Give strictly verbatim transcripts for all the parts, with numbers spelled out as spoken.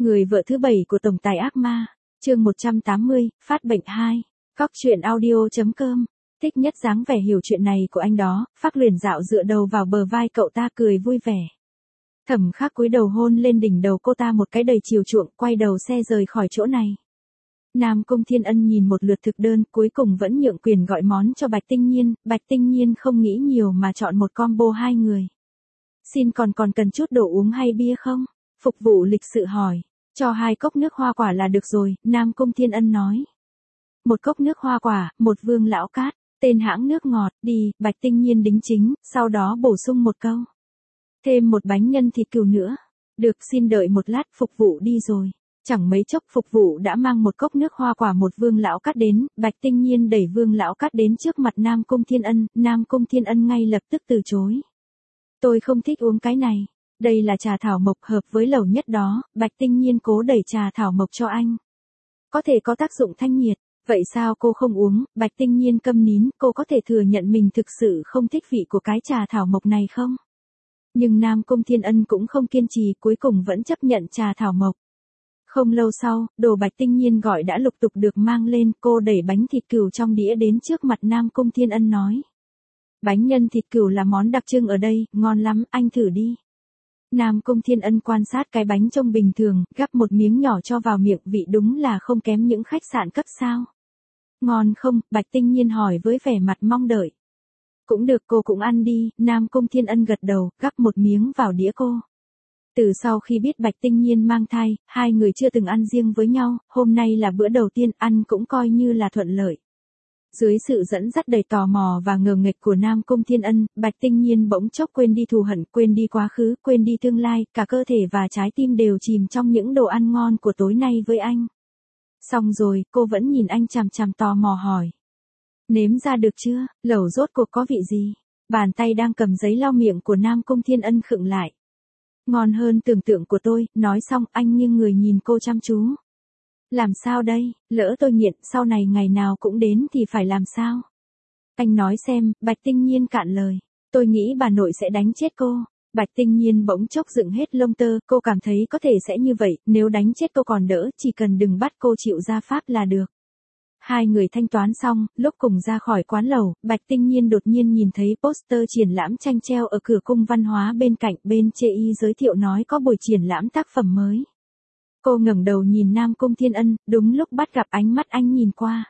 Người vợ thứ bảy của tổng tài ác ma, chương một trăm tám mươi, phát bệnh hai. Cóc truyện audio.com. Thích nhất dáng vẻ hiểu chuyện này của anh đó. Phác Luyện dạo dựa đầu vào bờ vai cậu ta cười vui vẻ. Thẩm Khắc cúi đầu hôn lên đỉnh đầu cô ta một cái đầy chiều chuộng, quay đầu xe rời khỏi chỗ này. Nam Cung Thiên Ân nhìn một lượt thực đơn, cuối cùng vẫn nhượng quyền gọi món cho Bạch Tinh Nhiên. Bạch Tinh Nhiên không nghĩ nhiều mà chọn một combo hai người. Xin còn còn cần chút đồ uống hay bia không? Phục vụ lịch sự hỏi. Cho hai cốc nước hoa quả là được rồi, Nam Cung Thiên Ân nói. Một cốc nước hoa quả, một Vương Lão Cát, tên hãng nước ngọt, đi, Bạch Tinh Nhiên đính chính, sau đó bổ sung một câu. Thêm một bánh nhân thịt cừu nữa. Được, xin đợi một lát, phục vụ đi rồi. Chẳng mấy chốc phục vụ đã mang một cốc nước hoa quả một Vương Lão Cát đến, Bạch Tinh Nhiên đẩy Vương Lão Cát đến trước mặt Nam Cung Thiên Ân, Nam Cung Thiên Ân ngay lập tức từ chối. Tôi không thích uống cái này. Đây là trà thảo mộc hợp với lẩu nhất đó, Bạch Tinh Nhiên cố đẩy trà thảo mộc cho anh. Có thể có tác dụng thanh nhiệt, vậy sao cô không uống? Bạch Tinh Nhiên câm nín, cô có thể thừa nhận mình thực sự không thích vị của cái trà thảo mộc này không? Nhưng Nam Cung Thiên Ân cũng không kiên trì, cuối cùng vẫn chấp nhận trà thảo mộc. Không lâu sau, đồ Bạch Tinh Nhiên gọi đã lục tục được mang lên, cô đẩy bánh thịt cừu trong đĩa đến trước mặt Nam Cung Thiên Ân nói. Bánh nhân thịt cừu là món đặc trưng ở đây, ngon lắm, anh thử đi. Nam Cung Thiên Ân quan sát cái bánh trông bình thường, gắp một miếng nhỏ cho vào miệng, vị đúng là không kém những khách sạn cấp sao. Ngon không? Bạch Tinh Nhiên hỏi với vẻ mặt mong đợi. Cũng được, cô cũng ăn đi, Nam Cung Thiên Ân gật đầu, gắp một miếng vào đĩa cô. Từ sau khi biết Bạch Tinh Nhiên mang thai, hai người chưa từng ăn riêng với nhau, hôm nay là bữa đầu tiên, ăn cũng coi như là thuận lợi. Dưới sự dẫn dắt đầy tò mò và ngờ nghệch của Nam Cung Thiên Ân, Bạch Tinh Nhiên bỗng chốc quên đi thù hận, quên đi quá khứ, quên đi tương lai, cả cơ thể và trái tim đều chìm trong những đồ ăn ngon của tối nay với anh. Xong rồi, cô vẫn nhìn anh chằm chằm tò mò hỏi. Nếm ra được chưa? Lẩu rốt cuộc có vị gì? Bàn tay đang cầm giấy lau miệng của Nam Cung Thiên Ân khựng lại. Ngon hơn tưởng tượng của tôi, nói xong anh nghiêng người nhìn cô chăm chú. Làm sao đây, lỡ tôi nghiện, sau này ngày nào cũng đến thì phải làm sao? Anh nói xem, Bạch Tinh Nhiên cạn lời. Tôi nghĩ bà nội sẽ đánh chết cô. Bạch Tinh Nhiên bỗng chốc dựng hết lông tơ, cô cảm thấy có thể sẽ như vậy, nếu đánh chết cô còn đỡ, chỉ cần đừng bắt cô chịu ra pháp là được. Hai người thanh toán xong, lúc cùng ra khỏi quán lẩu, Bạch Tinh Nhiên đột nhiên nhìn thấy poster triển lãm tranh treo ở cửa cung văn hóa bên cạnh, bên chê y giới thiệu nói có buổi triển lãm tác phẩm mới. Cô ngẩng đầu nhìn Nam Cung Thiên Ân, đúng lúc bắt gặp ánh mắt anh nhìn qua.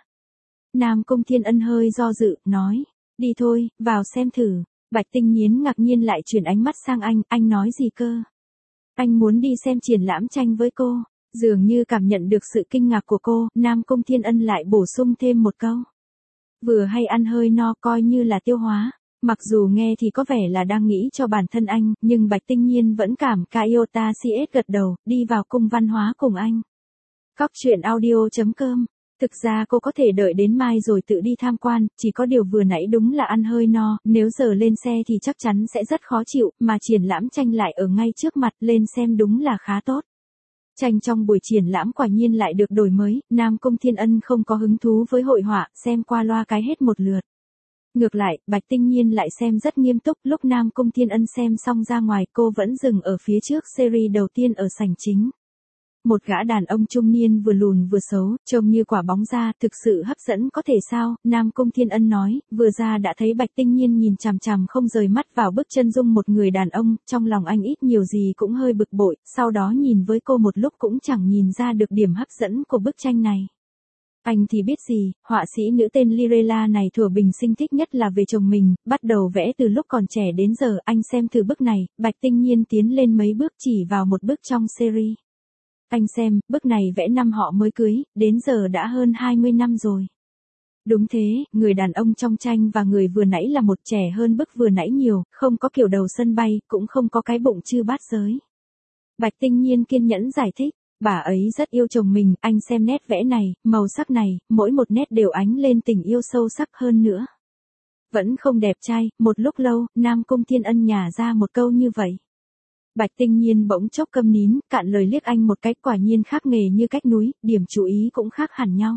Nam Cung Thiên Ân hơi do dự, nói, đi thôi, vào xem thử. Bạch Tinh Nhiên ngạc nhiên lại chuyển ánh mắt sang anh, anh nói gì cơ? Anh muốn đi xem triển lãm tranh với cô. Dường như cảm nhận được sự kinh ngạc của cô, Nam Cung Thiên Ân lại bổ sung thêm một câu. Vừa hay ăn hơi no coi như là tiêu hóa. Mặc dù nghe thì có vẻ là đang nghĩ cho bản thân anh, nhưng Bạch Tinh Nhiên vẫn cảm ca iota cs gật đầu, đi vào cung văn hóa cùng anh. Cóc truyện audio.com. Thực ra cô có thể đợi đến mai rồi tự đi tham quan, chỉ có điều vừa nãy đúng là ăn hơi no, nếu giờ lên xe thì chắc chắn sẽ rất khó chịu, mà triển lãm tranh lại ở ngay trước mặt, lên xem đúng là khá tốt. Tranh trong buổi triển lãm quả nhiên lại được đổi mới, Nam Cung Thiên Ân không có hứng thú với hội họa, xem qua loa cái hết một lượt. Ngược lại, Bạch Tinh Nhiên lại xem rất nghiêm túc, lúc Nam Cung Thiên Ân xem xong ra ngoài, cô vẫn dừng ở phía trước series đầu tiên ở sảnh chính. Một gã đàn ông trung niên vừa lùn vừa xấu, trông như quả bóng da, thực sự hấp dẫn có thể sao, Nam Cung Thiên Ân nói, vừa ra đã thấy Bạch Tinh Nhiên nhìn chằm chằm không rời mắt vào bức chân dung một người đàn ông, trong lòng anh ít nhiều gì cũng hơi bực bội, sau đó nhìn với cô một lúc cũng chẳng nhìn ra được điểm hấp dẫn của bức tranh này. Anh thì biết gì, họa sĩ nữ tên Lirela này thuở bình sinh thích nhất là về chồng mình, bắt đầu vẽ từ lúc còn trẻ đến giờ, anh xem thử bức này, Bạch Tinh Nhiên tiến lên mấy bước chỉ vào một bức trong series. Anh xem, bức này vẽ năm họ mới cưới, đến giờ đã hơn hai mươi năm rồi. Đúng thế, người đàn ông trong tranh và người vừa nãy là một, trẻ hơn bức vừa nãy nhiều, không có kiểu đầu sân bay, cũng không có cái bụng chư bát giới. Bạch Tinh Nhiên kiên nhẫn giải thích, bà ấy rất yêu chồng mình, anh xem nét vẽ này, màu sắc này, mỗi một nét đều ánh lên tình yêu sâu sắc hơn nữa. Vẫn không đẹp trai, một lúc lâu, Nam Cung Thiên Ân nhả ra một câu như vậy. Bạch Tinh Nhiên bỗng chốc câm nín, cạn lời liếc anh một cái, quả nhiên khác nghề như cách núi, điểm chú ý cũng khác hẳn nhau.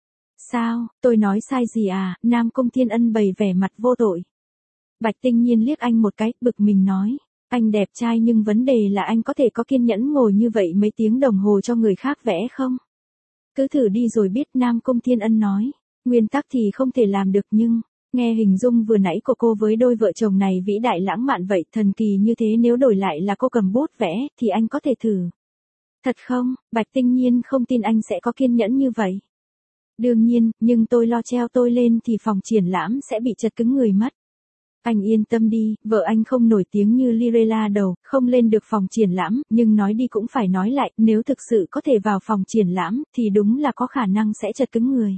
Sao, tôi nói sai gì à? Nam Cung Thiên Ân bày vẻ mặt vô tội. Bạch Tinh Nhiên liếc anh một cái, bực mình nói. Anh đẹp trai nhưng vấn đề là anh có thể có kiên nhẫn ngồi như vậy mấy tiếng đồng hồ cho người khác vẽ không? Cứ thử đi rồi biết, Nam Cung Thiên Ân nói. Nguyên tắc thì không thể làm được nhưng, nghe hình dung vừa nãy của cô với đôi vợ chồng này vĩ đại lãng mạn vậy, thần kỳ như thế, nếu đổi lại là cô cầm bút vẽ, thì anh có thể thử. Thật không? Bạch Tinh Nhiên không tin anh sẽ có kiên nhẫn như vậy. Đương nhiên, nhưng tôi lo treo tôi lên thì phòng triển lãm sẽ bị chật cứng người mất. Anh yên tâm đi, vợ anh không nổi tiếng như Lirela đâu, không lên được phòng triển lãm, nhưng nói đi cũng phải nói lại, nếu thực sự có thể vào phòng triển lãm, thì đúng là có khả năng sẽ chật cứng người.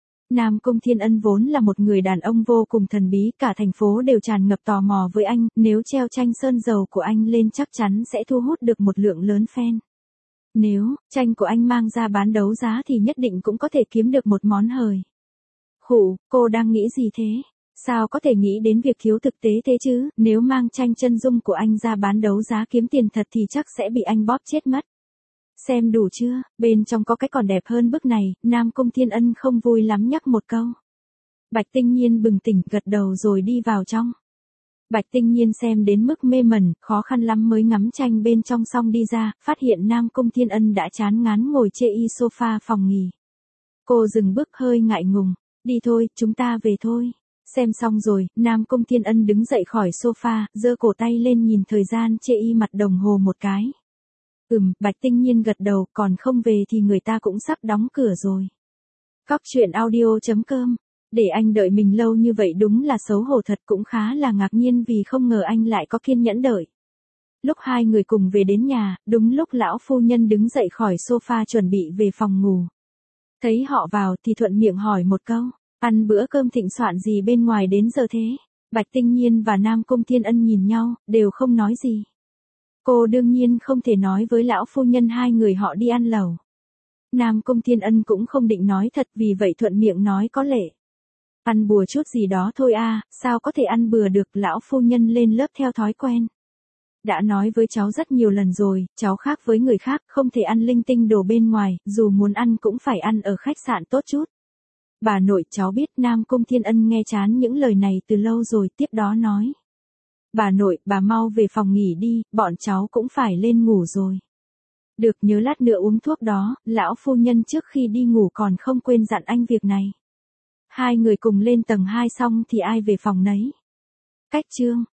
Nam Cung Thiên Ân vốn là một người đàn ông vô cùng thần bí, cả thành phố đều tràn ngập tò mò với anh, nếu treo tranh sơn dầu của anh lên chắc chắn sẽ thu hút được một lượng lớn fan. Nếu tranh của anh mang ra bán đấu giá thì nhất định cũng có thể kiếm được một món hời. Khụ, cô đang nghĩ gì thế? Sao có thể nghĩ đến việc thiếu thực tế thế chứ, nếu mang tranh chân dung của anh ra bán đấu giá kiếm tiền thật thì chắc sẽ bị anh bóp chết mất. Xem đủ chưa, bên trong có cái còn đẹp hơn bức này, Nam Cung Thiên Ân không vui lắm nhắc một câu. Bạch Tinh Nhiên bừng tỉnh gật đầu rồi đi vào trong. Bạch Tinh Nhiên xem đến mức mê mẩn, khó khăn lắm mới ngắm tranh bên trong xong đi ra, phát hiện Nam Cung Thiên Ân đã chán ngán ngồi chê y sofa phòng nghỉ. Cô dừng bước hơi ngại ngùng, đi thôi, chúng ta về thôi. Xem xong rồi, Nam Cung Thiên Ân đứng dậy khỏi sofa, giơ cổ tay lên nhìn thời gian chê y mặt đồng hồ một cái. Ừm, Bạch Tinh Nhiên gật đầu, còn không về thì người ta cũng sắp đóng cửa rồi. Cóc truyện audio chấm com. Để anh đợi mình lâu như vậy đúng là xấu hổ thật, cũng khá là ngạc nhiên vì không ngờ anh lại có kiên nhẫn đợi. Lúc hai người cùng về đến nhà, đúng lúc lão phu nhân đứng dậy khỏi sofa chuẩn bị về phòng ngủ. Thấy họ vào thì thuận miệng hỏi một câu, ăn bữa cơm thịnh soạn gì bên ngoài đến giờ thế? Bạch Tinh Nhiên và Nam Cung Thiên Ân nhìn nhau, đều không nói gì. Cô đương nhiên không thể nói với lão phu nhân hai người họ đi ăn lẩu. Nam Cung Thiên Ân cũng không định nói thật, vì vậy thuận miệng nói có lệ. Ăn bừa chút gì đó thôi à, sao có thể ăn bừa được, lão phu nhân lên lớp theo thói quen. Đã nói với cháu rất nhiều lần rồi, cháu khác với người khác, không thể ăn linh tinh đồ bên ngoài, dù muốn ăn cũng phải ăn ở khách sạn tốt chút. Bà nội, cháu biết. Nam Cung Thiên Ân nghe chán những lời này từ lâu rồi, tiếp đó nói. Bà nội, bà mau về phòng nghỉ đi, bọn cháu cũng phải lên ngủ rồi. Được, nhớ lát nữa uống thuốc đó, lão phu nhân trước khi đi ngủ còn không quên dặn anh việc này. Hai người cùng lên tầng hai xong thì ai về phòng nấy. Cách chương.